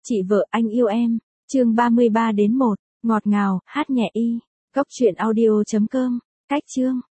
Chị vợ anh yêu em, chương 33 đến 1, ngọt ngào, hát nhẹ y. Góc truyện audio.com, cách chương.